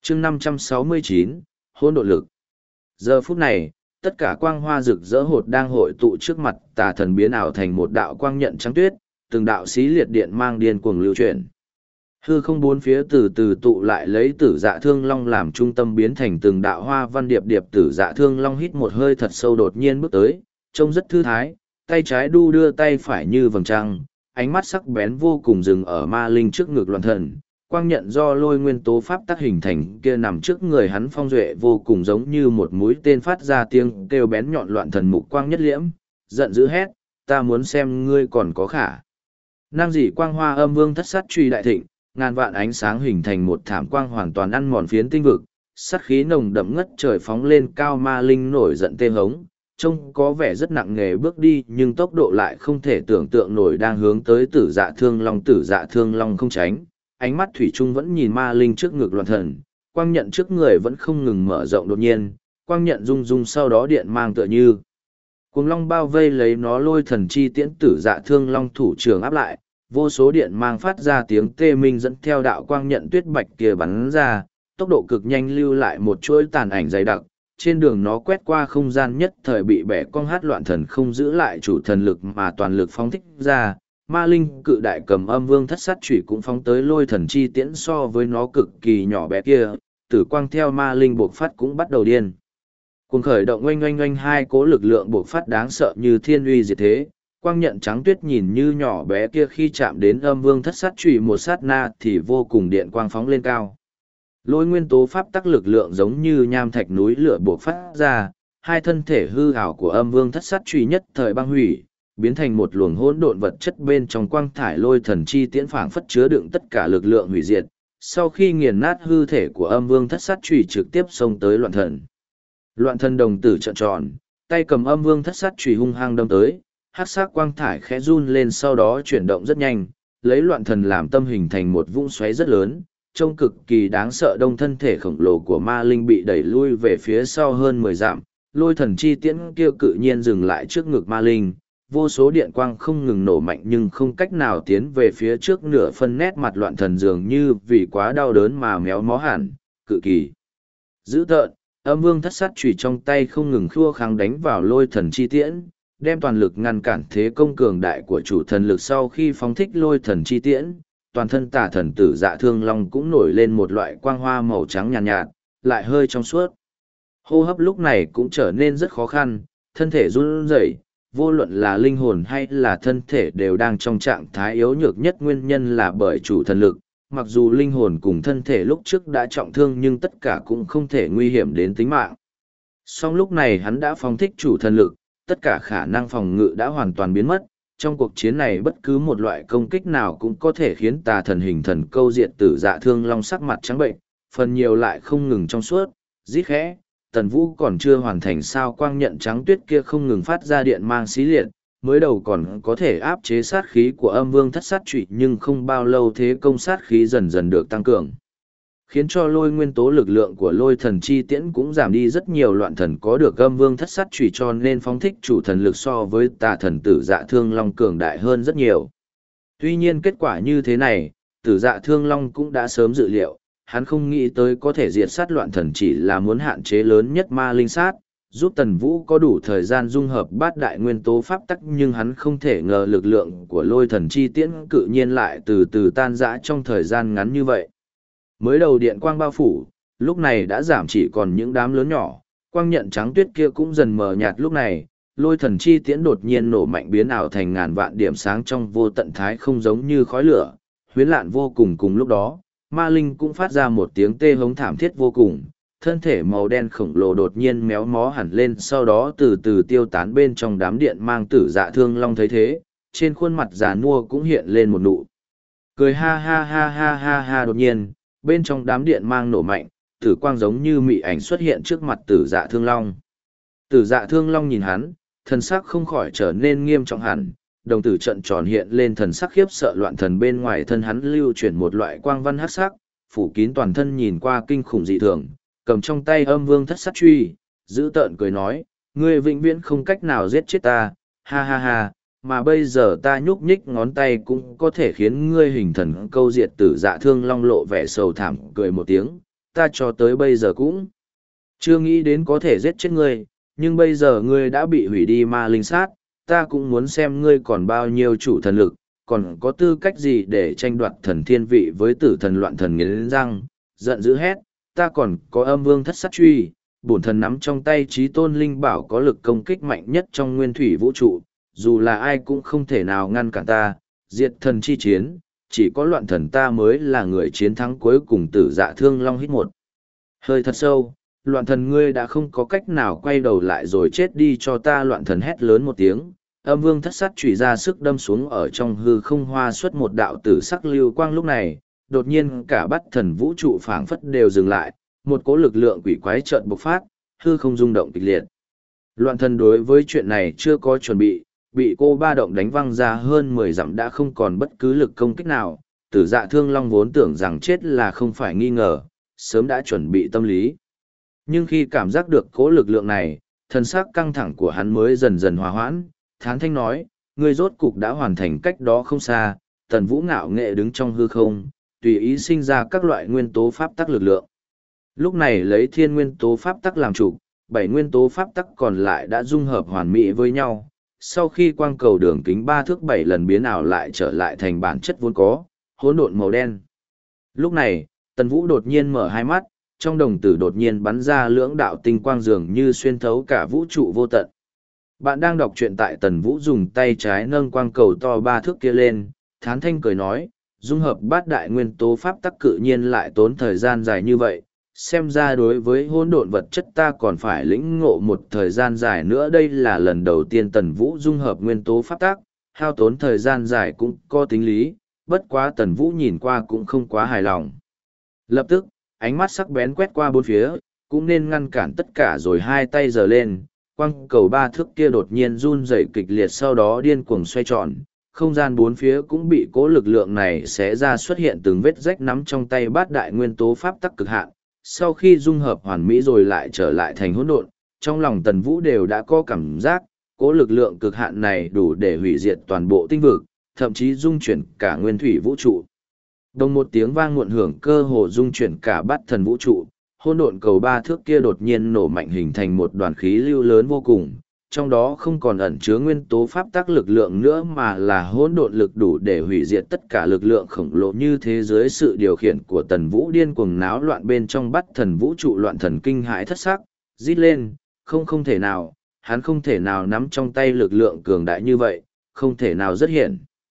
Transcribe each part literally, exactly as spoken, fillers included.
chương năm trăm sáu mươi chín, hỗn độn lực. Giờ phút này, tất cả quang hoa rực rỡ hột đang hội tụ trước mặt tà thần biến ảo thành một đạo quang nhận trắng tuyết, từng đạo xí liệt điện mang điên cuồng lưu chuyển. Hư không bốn phía từ từ tụ lại lấy tử dạ thương long làm trung tâm biến thành từng đạo hoa văn điệp điệp. Tử dạ thương long hít một hơi thật sâu đột nhiên bước tới, trông rất thư thái, tay trái đu đưa tay phải như vầng trăng, ánh mắt sắc bén vô cùng dừng ở ma linh trước ngực loạn thần. Quang nhận do lôi nguyên tố pháp tác hình thành kia nằm trước người hắn phong duệ vô cùng giống như một mũi tên phát ra tiếng kêu bén nhọn. Loạn thần mục quang nhất liễm, giận dữ hét, ta muốn xem ngươi còn có khả năng gì. Quang hoa âm vương thất sát truy đại thịnh, ngàn vạn ánh sáng hình thành một thảm quang hoàn toàn ăn mòn phiến tinh vực, sát khí nồng đậm ngất trời phóng lên cao. Ma linh nổi giận tê hống, trông có vẻ rất nặng nề bước đi nhưng tốc độ lại không thể tưởng tượng nổi, đang hướng tới tử dạ thương long. Tử dạ thương long không tránh, ánh mắt thủy chung vẫn nhìn ma linh trước ngực loạn thần, quang nhận trước người vẫn không ngừng mở rộng. Đột nhiên, quang nhận rung rung, sau đó điện mang tựa như cuồng long bao vây lấy nó. Lôi thần chi tiễn tử dạ thương long thủ trưởng áp lại, vô số điện mang phát ra tiếng tê minh dẫn theo đạo quang nhận tuyết bạch kia bắn ra, tốc độ cực nhanh lưu lại một chuỗi tàn ảnh dày đặc. Trên đường nó quét qua không gian nhất thời bị bẻ cong. Hát loạn thần không giữ lại chủ thần lực mà toàn lực phóng thích ra. Ma linh cự đại cầm âm vương thất sát chủy cũng phóng tới lôi thần chi tiễn, so với nó cực kỳ nhỏ bé kia, tử quang theo ma linh buộc phát cũng bắt đầu điên cuồng khởi động. oanh oanh oanh, hai cố lực lượng buộc phát đáng sợ như thiên uy diệt thế. Quang nhận trắng tuyết nhìn như nhỏ bé kia khi chạm đến âm vương thất sát chủy một sát na thì vô cùng điện quang phóng lên cao. Lôi nguyên tố pháp tắc lực lượng giống như nham thạch núi lửa buộc phát ra, hai thân thể hư ảo của âm vương thất sát chủy nhất thời băng hủy, biến thành một luồng hỗn độn vật chất. Bên trong quang thải lôi thần chi tiễn phảng phất chứa đựng tất cả lực lượng hủy diệt. Sau khi nghiền nát hư thể của âm vương thất sát chủy trực tiếp xông tới loạn thần. Loạn thần đồng tử trợn tròn, tay cầm âm vương thất sát chủy hung hăng đâm tới, hắc sắc quang thải khẽ run lên sau đó chuyển động rất nhanh, lấy loạn thần làm tâm hình thành một vũng xoáy rất lớn, trông cực kỳ đáng sợ. Đông thân thể khổng lồ của ma linh bị đẩy lui về phía sau hơn mười dặm, lôi thần chi tiễn kia cự nhiên dừng lại trước ngực ma linh. Vô số điện quang không ngừng nổ mạnh nhưng không cách nào tiến về phía trước nửa phân. Nét mặt loạn thần dường như vì quá đau đớn mà méo mó hẳn, cự kỳ dữ tợn. Âm vương thất sát chủy trong tay không ngừng khua kháng đánh vào lôi thần chi tiễn, đem toàn lực ngăn cản thế công cường đại của chủ thần lực. Sau khi phóng thích lôi thần chi tiễn, toàn thân tà thần tử dạ thương long cũng nổi lên một loại quang hoa màu trắng nhàn nhạt, nhạt, lại hơi trong suốt. Hô hấp lúc này cũng trở nên rất khó khăn, thân thể run rẩy, vô luận là linh hồn hay là thân thể đều đang trong trạng thái yếu nhược nhất. Nguyên nhân là bởi chủ thần lực, mặc dù linh hồn cùng thân thể lúc trước đã trọng thương nhưng tất cả cũng không thể nguy hiểm đến tính mạng. Song lúc này hắn đã phóng thích chủ thần lực, tất cả khả năng phòng ngự đã hoàn toàn biến mất. Trong cuộc chiến này bất cứ một loại công kích nào cũng có thể khiến tà thần hình thần câu diệt. Tử dạ thương long sắc mặt trắng bệnh, phần nhiều lại không ngừng trong suốt, rít khẽ. Tần Vũ còn chưa hoàn thành sao quang nhận trắng tuyết kia không ngừng phát ra điện mang xí liệt, mới đầu còn có thể áp chế sát khí của âm vương thất sát chủy nhưng không bao lâu thế công sát khí dần dần được tăng cường, khiến cho lôi nguyên tố lực lượng của lôi thần chi tiễn cũng giảm đi rất nhiều. Loạn thần có được âm vương thất sát chủy cho nên phóng thích chủ thần lực so với tà thần tử dạ thương long cường đại hơn rất nhiều. Tuy nhiên kết quả như thế này, tử dạ thương long cũng đã sớm dự liệu, hắn không nghĩ tới có thể diệt sát loạn thần chỉ là muốn hạn chế lớn nhất ma linh sát, giúp Tần Vũ có đủ thời gian dung hợp bát đại nguyên tố pháp tắc, nhưng hắn không thể ngờ lực lượng của lôi thần chi tiễn cự nhiên lại từ từ tan rã trong thời gian ngắn như vậy. Mới đầu điện quang bao phủ, lúc này đã giảm chỉ còn những đám lớn nhỏ, quang nhận trắng tuyết kia cũng dần mờ nhạt. Lúc này, lôi thần chi tiễn đột nhiên nổ mạnh biến ảo thành ngàn vạn điểm sáng trong vô tận thái không giống như khói lửa, huyến lạn vô cùng. Cùng lúc đó, ma linh cũng phát ra một tiếng tê hống thảm thiết vô cùng, thân thể màu đen khổng lồ đột nhiên méo mó hẳn lên sau đó từ từ tiêu tán bên trong đám điện mang. Tử dạ thương long thấy thế, trên khuôn mặt già nua cũng hiện lên một nụ cười ha ha ha ha ha ha. Đột nhiên, bên trong đám điện mang nổ mạnh, tử quang giống như mị ảnh xuất hiện trước mặt tử dạ thương long. Tử dạ thương long nhìn hắn, thần sắc không khỏi trở nên nghiêm trọng hẳn, đồng tử trận tròn hiện lên thần sắc khiếp sợ. Loạn thần bên ngoài thân hắn lưu chuyển một loại quang văn hắc sắc, phủ kín toàn thân nhìn qua kinh khủng dị thường, cầm trong tay âm vương thất sát truy, giữ tợn cười nói, ngươi vĩnh viễn không cách nào giết chết ta, ha ha ha, mà bây giờ ta nhúc nhích ngón tay cũng có thể khiến ngươi hình thần câu diệt. Tử dạ thương long lộ vẻ sầu thảm cười một tiếng, ta cho tới bây giờ cũng chưa nghĩ đến có thể giết chết ngươi, nhưng bây giờ ngươi đã bị hủy đi ma linh sát, ta cũng muốn xem ngươi còn bao nhiêu chủ thần lực, còn có tư cách gì để tranh đoạt thần thiên vị với tử thần loạn thần nghiến răng, giận dữ hét, ta còn có âm vương thất sát truy, bổn thần nắm trong tay trí tôn linh bảo có lực công kích mạnh nhất trong nguyên thủy vũ trụ, dù là ai cũng không thể nào ngăn cản ta, diệt thần chi chiến, chỉ có loạn thần ta mới là người chiến thắng cuối cùng. Tử Dạ Thương Long hít một hơi thật sâu, loạn thần ngươi đã không có cách nào quay đầu lại rồi chết đi cho ta. Loạn thần hét lớn một tiếng, âm vương thất sát chủy ra sức đâm xuống, ở trong hư không hoa xuất một đạo tử sắc lưu quang. Lúc này đột nhiên cả bát thần vũ trụ phảng phất đều dừng lại, một cỗ lực lượng quỷ quái chợt bộc phát, hư không rung động kịch liệt. Loạn thần đối với chuyện này chưa có chuẩn bị, bị cô ba động đánh văng ra hơn mười dặm đã không còn bất cứ lực công kích nào. Tử Dạ Thương Long vốn tưởng rằng chết là không phải nghi ngờ, sớm đã chuẩn bị tâm lý. Nhưng khi cảm giác được cỗ lực lượng này, thân xác căng thẳng của hắn mới dần dần hòa hoãn, thán thanh nói, ngươi rốt cục đã hoàn thành. Cách đó không xa, Tần Vũ ngạo nghệ đứng trong hư không, tùy ý sinh ra các loại nguyên tố pháp tắc lực lượng. Lúc này lấy thiên nguyên tố pháp tắc làm chủ, bảy nguyên tố pháp tắc còn lại đã dung hợp hoàn mỹ với nhau. Sau khi quang cầu đường kính ba thước bảy lần biến ảo lại trở lại thành bản chất vốn có, hỗn độn màu đen. Lúc này, Tần Vũ đột nhiên mở hai mắt, trong đồng tử đột nhiên bắn ra lưỡng đạo tinh quang dường như xuyên thấu cả vũ trụ vô tận. Bạn đang đọc truyện tại Tần Vũ dùng tay trái nâng quang cầu to ba thước kia lên, thán thanh cười nói, dung hợp bát đại nguyên tố pháp tắc cự nhiên lại tốn thời gian dài như vậy, xem ra đối với hỗn độn vật chất ta còn phải lĩnh ngộ một thời gian dài nữa. Đây là lần đầu tiên Tần Vũ dung hợp nguyên tố pháp tắc, hao tốn thời gian dài cũng có tính lý, bất quá Tần Vũ nhìn qua cũng không quá hài lòng. Lập tức, ánh mắt sắc bén quét qua bốn phía, cũng nên ngăn cản tất cả rồi hai tay giơ lên, quang cầu ba thước kia đột nhiên run rẩy kịch liệt, sau đó điên cuồng xoay tròn, không gian bốn phía cũng bị cố lực lượng này xé ra, xuất hiện từng vết rách nắm trong tay bát đại nguyên tố pháp tắc cực hạn. Sau khi dung hợp hoàn mỹ rồi lại trở lại thành hỗn độn, trong lòng Tần Vũ đều đã có cảm giác, cố lực lượng cực hạn này đủ để hủy diệt toàn bộ tinh vực, thậm chí dung chuyển cả nguyên thủy vũ trụ. Đồng một tiếng vang muộn hưởng cơ hồ dung chuyển cả bát thần vũ trụ, hỗn độn cầu ba thước kia đột nhiên nổ mạnh hình thành một đoàn khí lưu lớn vô cùng, trong đó không còn ẩn chứa nguyên tố pháp tắc lực lượng nữa mà là hỗn độn lực đủ để hủy diệt tất cả lực lượng khổng lồ như thế. Dưới sự điều khiển của Tần Vũ, điên cuồng náo loạn bên trong bát thần vũ trụ, loạn thần kinh hãi thất sắc, rít lên, không không thể nào, hắn không thể nào nắm trong tay lực lượng cường đại như vậy, không thể nào. Rất hiển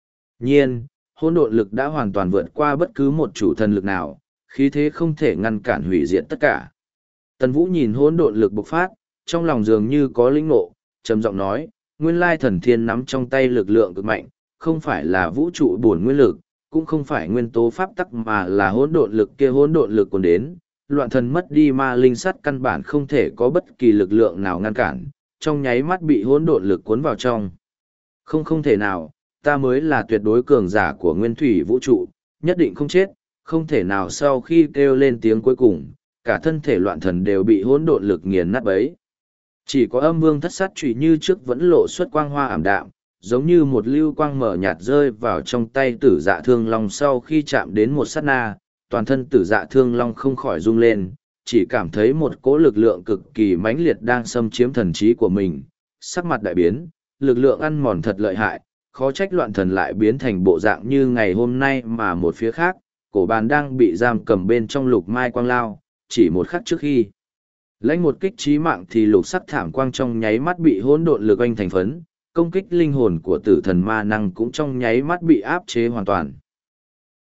nhiên, hỗn độn lực đã hoàn toàn vượt qua bất cứ một chủ thần lực nào, khí thế không thể ngăn cản hủy diệt tất cả. Tần Vũ nhìn hỗn độn lực bộc phát, trong lòng dường như có linh ngộ, trầm giọng nói, nguyên lai thần thiên nắm trong tay lực lượng cực mạnh, không phải là vũ trụ bổn nguyên lực, cũng không phải nguyên tố pháp tắc mà là hỗn độn lực kia. Hỗn độn lực còn đến, loạn thần mất đi ma linh sắt căn bản không thể có bất kỳ lực lượng nào ngăn cản, trong nháy mắt bị hỗn độn lực cuốn vào trong. Không không thể nào, ta mới là tuyệt đối cường giả của nguyên thủy vũ trụ, nhất định không chết, không thể nào. Sau khi kêu lên tiếng cuối cùng, cả thân thể loạn thần đều bị hỗn độn lực nghiền nát bấy. Chỉ có âm vương thất sát chùy như trước vẫn lộ xuất quang hoa ảm đạm, giống như một lưu quang mở nhạt rơi vào trong tay Tử Dạ Thương Long. Sau khi chạm đến một sát na, toàn thân Tử Dạ Thương Long không khỏi rung lên, chỉ cảm thấy một cỗ lực lượng cực kỳ mãnh liệt đang xâm chiếm thần trí của mình. Sắc mặt đại biến, lực lượng ăn mòn thật lợi hại, khó trách loạn thần lại biến thành bộ dạng như ngày hôm nay. Mà một phía khác, cổ bàn đang bị giam cầm bên trong lục mai quang lao, chỉ một khắc trước khi lãnh một kích chí mạng thì lục sắc thảm quang trong nháy mắt bị hỗn độn lực oanh thành phấn, công kích linh hồn của tử thần ma năng cũng trong nháy mắt bị áp chế hoàn toàn.